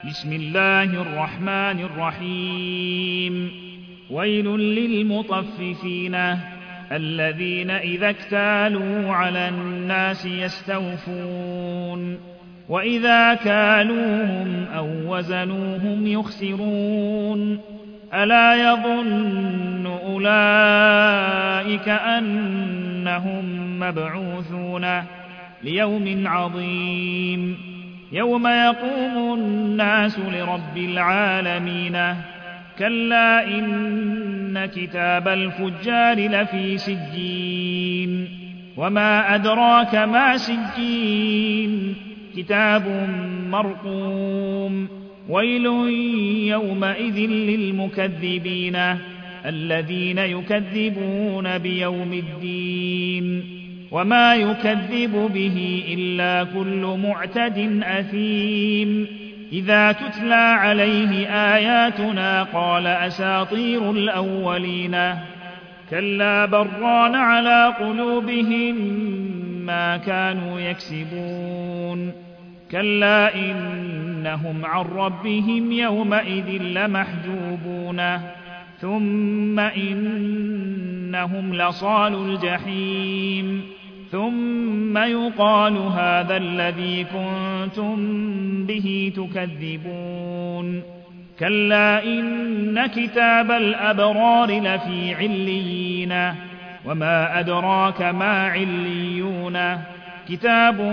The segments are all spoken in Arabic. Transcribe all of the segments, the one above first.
بسم الله الرحمن الرحيم ويل للمطففين الذين إذا اكتالوا على الناس يستوفون وإذا كالوهم أو وزنوهم يخسرون ألا يظن أولئك أنهم مبعوثون ليوم عظيم يوم يقوم الناس لرب العالمين كلا إن كتاب الفجار لفي سجين وما أدراك ما سجين كتاب مرقوم ويل يومئذ للمكذبين الذين يكذبون بيوم الدين وما يكذب به إلا كل معتد أثيم إذا تتلى عليه آياتنا قال أساطير الأولين كلا بران على قلوبهم ما كانوا يكسبون كلا إنهم عن ربهم يومئذ لمحجوبون ثم إنهم لصالوا الجحيم ثم يقال هذا الذي كنتم به تكذبون كلا إن كتاب الأبرار لفي عليين وما أدراك ما عليون كتاب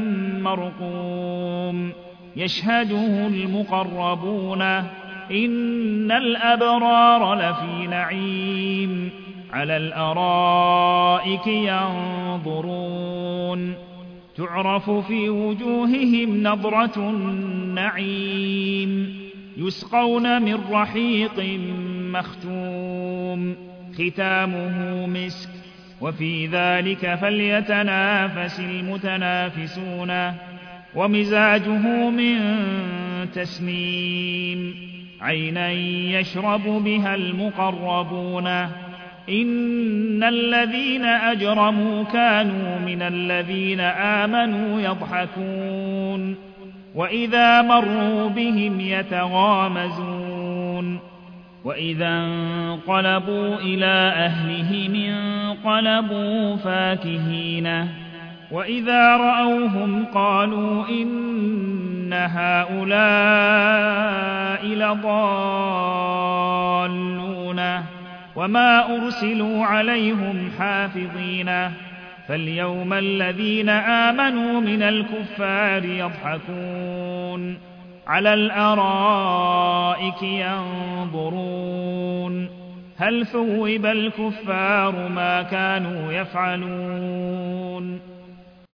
مرقوم يشهده المقربون إن الأبرار لفي نعيم على الأرائك ينظرون تعرف في وجوههم نضرة النعيم يسقون من رحيق مختوم ختامه مسك وفي ذلك فليتنافس المتنافسون ومزاجه من تسنيم عينا يشرب بها المقربون إن الذين أجرموا كانوا من الذين آمنوا يضحكون وإذا مروا بهم يتغامزون وإذا انقلبوا إلى أهلهم انقلبوا فاكهين وإذا رأوهم قالوا إن هؤلاء لضالون وما أرسلوا عليهم حافظين فاليوم الذين آمنوا من الكفار يضحكون على الأرائك ينظرون هل ثوب الكفار ما كانوا يفعلون